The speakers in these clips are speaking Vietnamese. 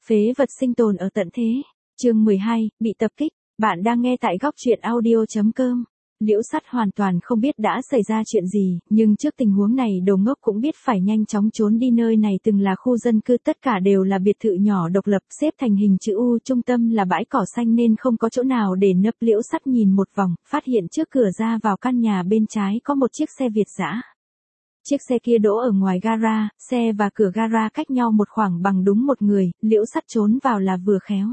Phế vật sinh tồn ở tận thế. Chương 12, bị tập kích. Bạn đang nghe tại góc truyện audio.com. Liễu Sắt hoàn toàn không biết đã xảy ra chuyện gì, nhưng trước tình huống này đồ ngốc cũng biết phải nhanh chóng trốn đi. Nơi này từng là khu dân cư, tất cả đều là biệt thự nhỏ độc lập xếp thành hình chữ U, trung tâm là bãi cỏ xanh nên không có chỗ nào để nấp. Liễu Sắt nhìn một vòng, phát hiện trước cửa ra vào căn nhà bên trái có một chiếc xe Việt dã. Chiếc xe kia đỗ ở ngoài gara, xe và cửa gara cách nhau một khoảng bằng đúng một người. Liễu Sắt trốn vào là vừa khéo.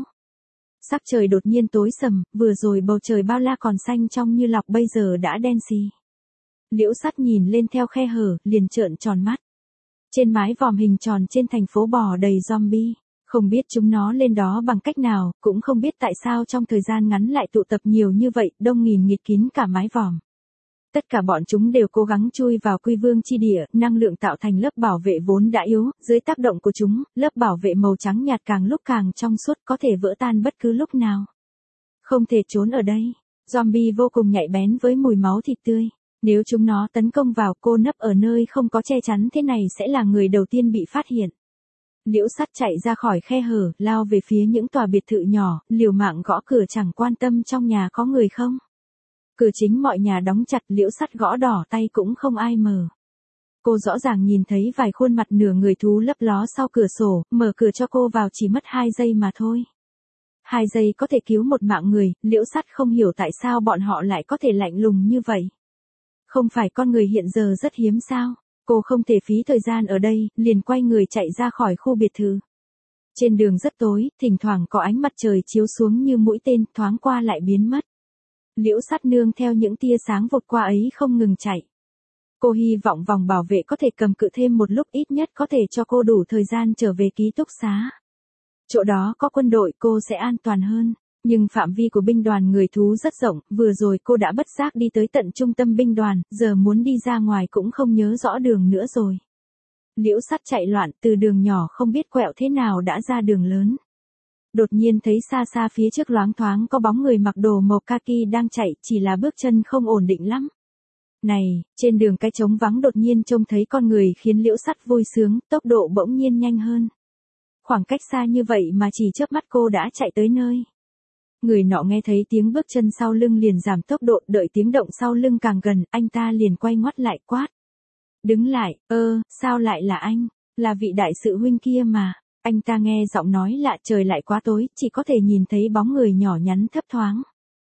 Sắc trời đột nhiên tối sầm, vừa rồi bầu trời bao la còn xanh trong như lọc bây giờ đã đen xì. Liễu Sắt nhìn lên theo khe hở, liền trợn tròn mắt. Trên mái vòm hình tròn trên thành phố bò đầy zombie. Không biết chúng nó lên đó bằng cách nào, cũng không biết tại sao trong thời gian ngắn lại tụ tập nhiều như vậy, đông nghìn nghịt kín cả mái vòm. Tất cả bọn chúng đều cố gắng chui vào quy vương chi địa, năng lượng tạo thành lớp bảo vệ vốn đã yếu, dưới tác động của chúng, lớp bảo vệ màu trắng nhạt càng lúc càng trong suốt, có thể vỡ tan bất cứ lúc nào. Không thể trốn ở đây. Zombie vô cùng nhạy bén với mùi máu thịt tươi. Nếu chúng nó tấn công vào, cô nấp ở nơi không có che chắn thế này sẽ là người đầu tiên bị phát hiện. Liễu Sắt chạy ra khỏi khe hở, lao về phía những tòa biệt thự nhỏ, liều mạng gõ cửa chẳng quan tâm trong nhà có người không. Cửa chính mọi nhà đóng chặt, Liễu Sắt gõ đỏ tay cũng không ai mở. Cô rõ ràng nhìn thấy vài khuôn mặt nửa người thú lấp ló sau cửa sổ, mở cửa cho cô vào chỉ mất 2 giây mà thôi. 2 giây có thể cứu một mạng người, Liễu Sắt không hiểu tại sao bọn họ lại có thể lạnh lùng như vậy. Không phải con người hiện giờ rất hiếm sao? Cô không thể phí thời gian ở đây, liền quay người chạy ra khỏi khu biệt thự. Trên đường rất tối, thỉnh thoảng có ánh mặt trời chiếu xuống như mũi tên, thoáng qua lại biến mất. Liễu Sắt nương theo những tia sáng vụt qua ấy không ngừng chạy. Cô hy vọng vòng bảo vệ có thể cầm cự thêm một lúc, ít nhất có thể cho cô đủ thời gian trở về ký túc xá. Chỗ đó có quân đội, cô sẽ an toàn hơn. Nhưng phạm vi của binh đoàn người thú rất rộng, vừa rồi cô đã bất giác đi tới tận trung tâm binh đoàn, giờ muốn đi ra ngoài cũng không nhớ rõ đường nữa rồi. Liễu Sắt chạy loạn, từ đường nhỏ không biết quẹo thế nào đã ra đường lớn. Đột nhiên thấy xa xa phía trước loáng thoáng có bóng người mặc đồ màu kaki đang chạy, chỉ là bước chân không ổn định lắm. Này, trên đường cái trống vắng đột nhiên trông thấy con người khiến Liễu Sắt vui sướng, tốc độ bỗng nhiên nhanh hơn. Khoảng cách xa như vậy mà chỉ chớp mắt cô đã chạy tới nơi. Người nọ nghe thấy tiếng bước chân sau lưng liền giảm tốc độ, đợi tiếng động sau lưng càng gần, anh ta liền quay ngoắt lại quát. Đứng lại, sao lại là anh? Là vị đại sự huynh kia mà. Anh ta nghe giọng nói lạ, trời lại quá tối, chỉ có thể nhìn thấy bóng người nhỏ nhắn thấp thoáng.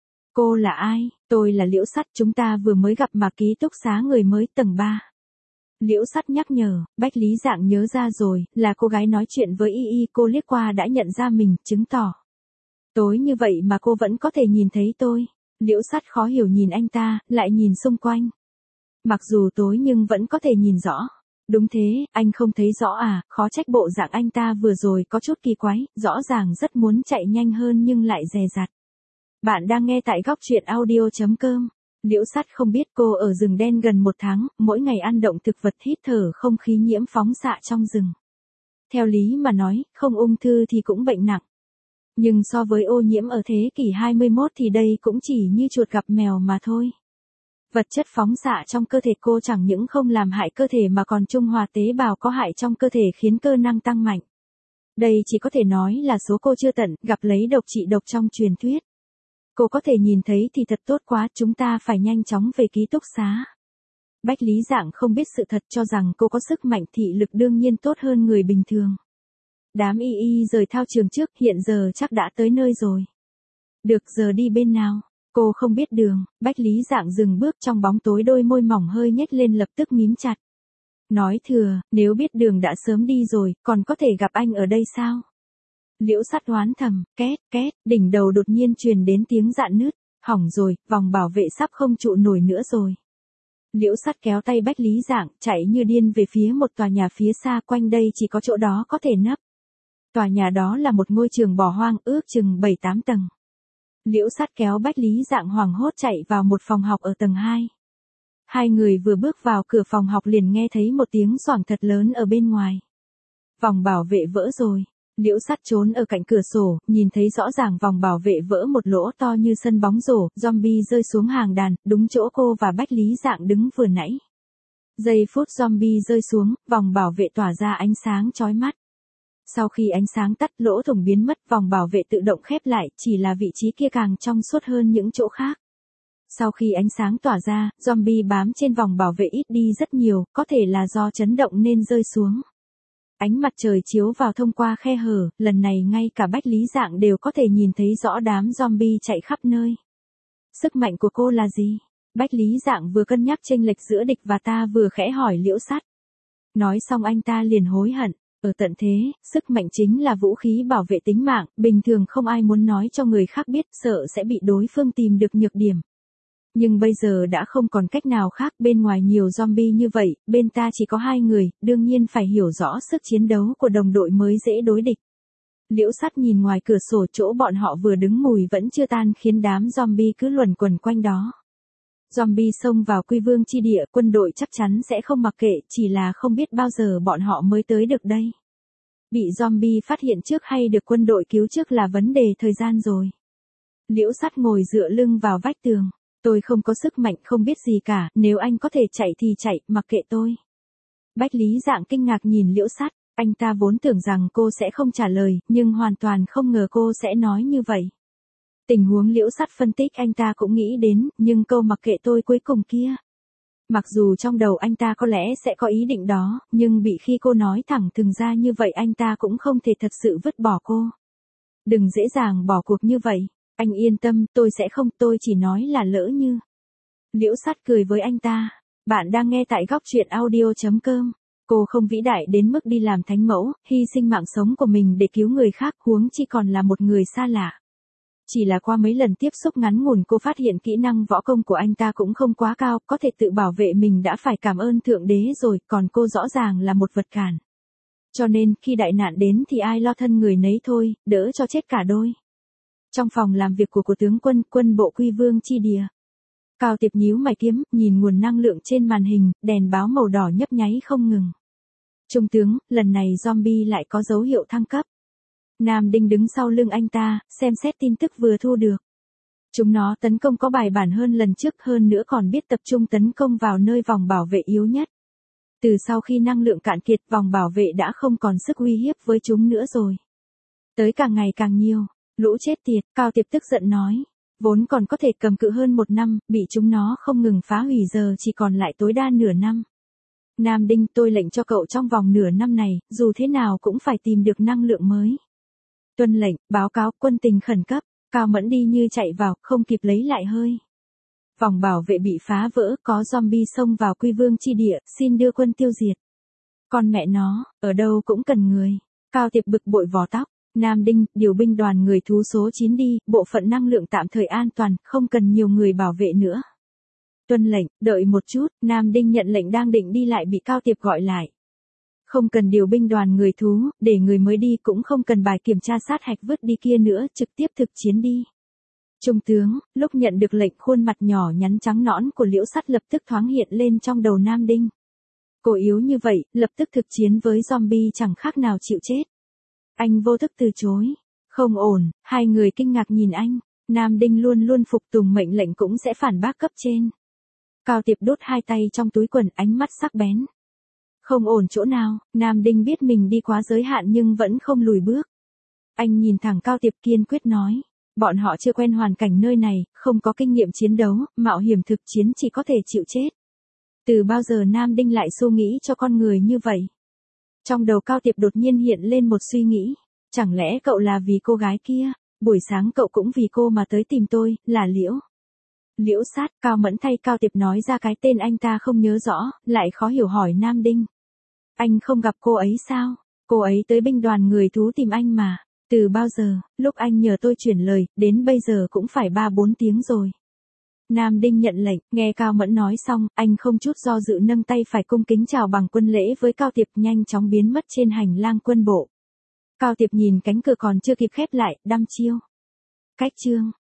Cô là ai? Tôi là Liễu Sắt, chúng ta vừa mới gặp mà ký túc xá người mới tầng 3. Liễu Sắt nhắc nhở, Bách Lý Dạng nhớ ra rồi, là cô gái nói chuyện với Y, cô liếc qua đã nhận ra mình, chứng tỏ. Tối như vậy mà cô vẫn có thể nhìn thấy tôi. Liễu Sắt khó hiểu nhìn anh ta, lại nhìn xung quanh. Mặc dù tối nhưng vẫn có thể nhìn rõ. Đúng thế, anh không thấy rõ à, khó trách bộ dạng anh ta vừa rồi có chút kỳ quái, rõ ràng rất muốn chạy nhanh hơn nhưng lại dè dặt. Bạn đang nghe tại góc truyện audio.com. Liễu Sắt không biết cô ở rừng đen gần 1 tháng, mỗi ngày ăn động thực vật, hít thở không khí nhiễm phóng xạ trong rừng. Theo lý mà nói, không ung thư thì cũng bệnh nặng. Nhưng so với ô nhiễm ở thế kỷ 21 thì đây cũng chỉ như chuột gặp mèo mà thôi. Vật chất phóng xạ trong cơ thể cô chẳng những không làm hại cơ thể mà còn trung hòa tế bào có hại trong cơ thể khiến cơ năng tăng mạnh. Đây chỉ có thể nói là số cô chưa tận, gặp lấy độc trị độc trong truyền thuyết. Cô có thể nhìn thấy thì thật tốt quá, chúng ta phải nhanh chóng về ký túc xá. Bách Lý Dạng không biết sự thật, cho rằng cô có sức mạnh thị lực đương nhiên tốt hơn người bình thường. Đám Y rời thao trường trước, hiện giờ chắc đã tới nơi rồi. Được, giờ đi bên nào? Cô không biết đường. Bách Lý Dạng dừng bước, trong bóng tối đôi môi mỏng hơi nhếch lên, lập tức mím chặt. Nói thừa, nếu biết đường đã sớm đi rồi, còn có thể gặp anh ở đây sao? Liễu Sắt đoán thầm, két, két, đỉnh đầu đột nhiên truyền đến tiếng rạn nứt. Hỏng rồi, vòng bảo vệ sắp không trụ nổi nữa rồi. Liễu Sắt kéo tay Bách Lý Dạng, chạy như điên về phía một tòa nhà phía xa, quanh đây chỉ có chỗ đó có thể nấp. Tòa nhà đó là một ngôi trường bỏ hoang, ước chừng 7-8 tầng. Liễu Sắt kéo Bách Lý Dạng hoảng hốt chạy vào một phòng học ở tầng 2. Hai người vừa bước vào cửa phòng học liền nghe thấy một tiếng xoảng thật lớn ở bên ngoài. Vòng bảo vệ vỡ rồi. Liễu Sắt trốn ở cạnh cửa sổ, nhìn thấy rõ ràng vòng bảo vệ vỡ một lỗ to như sân bóng rổ, zombie rơi xuống hàng đàn, đúng chỗ cô và Bách Lý Dạng đứng vừa nãy. Giây phút zombie rơi xuống, vòng bảo vệ tỏa ra ánh sáng chói mắt. Sau khi ánh sáng tắt, lỗ thủng biến mất, vòng bảo vệ tự động khép lại, chỉ là vị trí kia càng trong suốt hơn những chỗ khác. Sau khi ánh sáng tỏa ra, zombie bám trên vòng bảo vệ ít đi rất nhiều, có thể là do chấn động nên rơi xuống. Ánh mặt trời chiếu vào thông qua khe hở, lần này ngay cả Bách Lý Dạng đều có thể nhìn thấy rõ đám zombie chạy khắp nơi. Sức mạnh của cô là gì? Bách Lý Dạng vừa cân nhắc chênh lệch giữa địch và ta vừa khẽ hỏi Liễu Sắt. Nói xong anh ta liền hối hận. Ở tận thế, sức mạnh chính là vũ khí bảo vệ tính mạng, bình thường không ai muốn nói cho người khác biết, sợ sẽ bị đối phương tìm được nhược điểm. Nhưng bây giờ đã không còn cách nào khác, bên ngoài nhiều zombie như vậy, bên ta chỉ có 2 người, đương nhiên phải hiểu rõ sức chiến đấu của đồng đội mới dễ đối địch. Liễu Sắt nhìn ngoài cửa sổ, chỗ bọn họ vừa đứng mùi vẫn chưa tan khiến đám zombie cứ luẩn quẩn quanh đó. Zombie xông vào Quy Vương chi địa, quân đội chắc chắn sẽ không mặc kệ, chỉ là không biết bao giờ bọn họ mới tới được đây. Bị zombie phát hiện trước hay được quân đội cứu trước là vấn đề thời gian rồi. Liễu Sắt ngồi dựa lưng vào vách tường. Tôi không có sức mạnh, không biết gì cả, nếu anh có thể chạy thì chạy, mặc kệ tôi. Bách Lý Dạng kinh ngạc nhìn Liễu Sắt, anh ta vốn tưởng rằng cô sẽ không trả lời, nhưng hoàn toàn không ngờ cô sẽ nói như vậy. Tình huống Liễu Sắt phân tích anh ta cũng nghĩ đến, nhưng câu mặc kệ tôi cuối cùng kia. Mặc dù trong đầu anh ta có lẽ sẽ có ý định đó, nhưng bị khi cô nói thẳng thừng ra như vậy anh ta cũng không thể thật sự vứt bỏ cô. Đừng dễ dàng bỏ cuộc như vậy. Anh yên tâm, tôi sẽ không, tôi chỉ nói là lỡ như. Liễu Sắt cười với anh ta. Bạn đang nghe tại góc truyện audio.com. Cô không vĩ đại đến mức đi làm thánh mẫu, hy sinh mạng sống của mình để cứu người khác, huống chi còn là một người xa lạ. Chỉ là qua mấy lần tiếp xúc ngắn ngủn cô phát hiện kỹ năng võ công của anh ta cũng không quá cao, có thể tự bảo vệ mình đã phải cảm ơn Thượng Đế rồi, còn cô rõ ràng là một vật cản. Cho nên, khi đại nạn đến thì ai lo thân người nấy thôi, đỡ cho chết cả đôi. Trong phòng làm việc của tướng quân bộ Quy Vương chi địa. Cao Tiệp nhíu mày kiếm, nhìn nguồn năng lượng trên màn hình, đèn báo màu đỏ nhấp nháy không ngừng. Trung tướng, lần này zombie lại có dấu hiệu thăng cấp. Nam Đinh đứng sau lưng anh ta, xem xét tin tức vừa thu được. Chúng nó tấn công có bài bản hơn lần trước, hơn nữa còn biết tập trung tấn công vào nơi vòng bảo vệ yếu nhất. Từ sau khi năng lượng cạn kiệt, vòng bảo vệ đã không còn sức uy hiếp với chúng nữa rồi. Tới càng ngày càng nhiều. Lũ chết tiệt, Cao Tiệp tức giận nói. Vốn còn có thể cầm cự hơn 1 năm, bị chúng nó không ngừng phá hủy giờ chỉ còn lại tối đa nửa năm. Nam Đinh, tôi lệnh cho cậu trong vòng nửa năm này, dù thế nào cũng phải tìm được năng lượng mới. Tuân lệnh, báo cáo, quân tình khẩn cấp. Cao Mẫn đi như chạy vào, không kịp lấy lại hơi. Vòng bảo vệ bị phá vỡ, có zombie xông vào Quy Vương chi địa, xin đưa quân tiêu diệt. Con mẹ nó, ở đâu cũng cần người. Cao Tiệp bực bội vò tóc. Nam Đinh, điều binh đoàn người thú số 9 đi, bộ phận năng lượng tạm thời an toàn, không cần nhiều người bảo vệ nữa. Tuân lệnh, đợi một chút, Nam Đinh nhận lệnh đang định đi lại bị Cao Tiệp gọi lại. Không cần điều binh đoàn người thú, để người mới đi, cũng không cần bài kiểm tra sát hạch vứt đi kia nữa, trực tiếp thực chiến đi. Trung tướng, lúc nhận được lệnh, khuôn mặt nhỏ nhắn trắng nõn của Liễu Sắt lập tức thoáng hiện lên trong đầu Nam Đinh. Cô yếu như vậy, lập tức thực chiến với zombie chẳng khác nào chịu chết. Anh vô thức từ chối. Không ổn, 2 người kinh ngạc nhìn anh. Nam Đinh luôn luôn phục tùng mệnh lệnh cũng sẽ phản bác cấp trên. Cao Tiệp đốt 2 tay trong túi quần, ánh mắt sắc bén. Không ổn chỗ nào, Nam Đinh biết mình đi quá giới hạn nhưng vẫn không lùi bước. Anh nhìn thẳng Cao Tiệp kiên quyết nói. Bọn họ chưa quen hoàn cảnh nơi này, không có kinh nghiệm chiến đấu, mạo hiểm thực chiến chỉ có thể chịu chết. Từ bao giờ Nam Đinh lại suy nghĩ cho con người như vậy? Trong đầu Cao Tiệp đột nhiên hiện lên một suy nghĩ. Chẳng lẽ cậu là vì cô gái kia? Buổi sáng cậu cũng vì cô mà tới tìm tôi, là Liễu. Liễu Sát, Cao Mẫn thay Cao Tiệp nói ra cái tên anh ta không nhớ rõ, lại khó hiểu hỏi Nam Đinh. Anh không gặp cô ấy sao? Cô ấy tới binh đoàn người thú tìm anh mà. Từ bao giờ, lúc anh nhờ tôi chuyển lời, đến bây giờ cũng phải 3-4 tiếng rồi. Nam Đinh nhận lệnh, nghe Cao Mẫn nói xong, anh không chút do dự nâng tay phải cung kính chào bằng quân lễ với Cao Tiệp, nhanh chóng biến mất trên hành lang quân bộ. Cao Tiệp nhìn cánh cửa còn chưa kịp khép lại, đăm chiêu. Cách chương.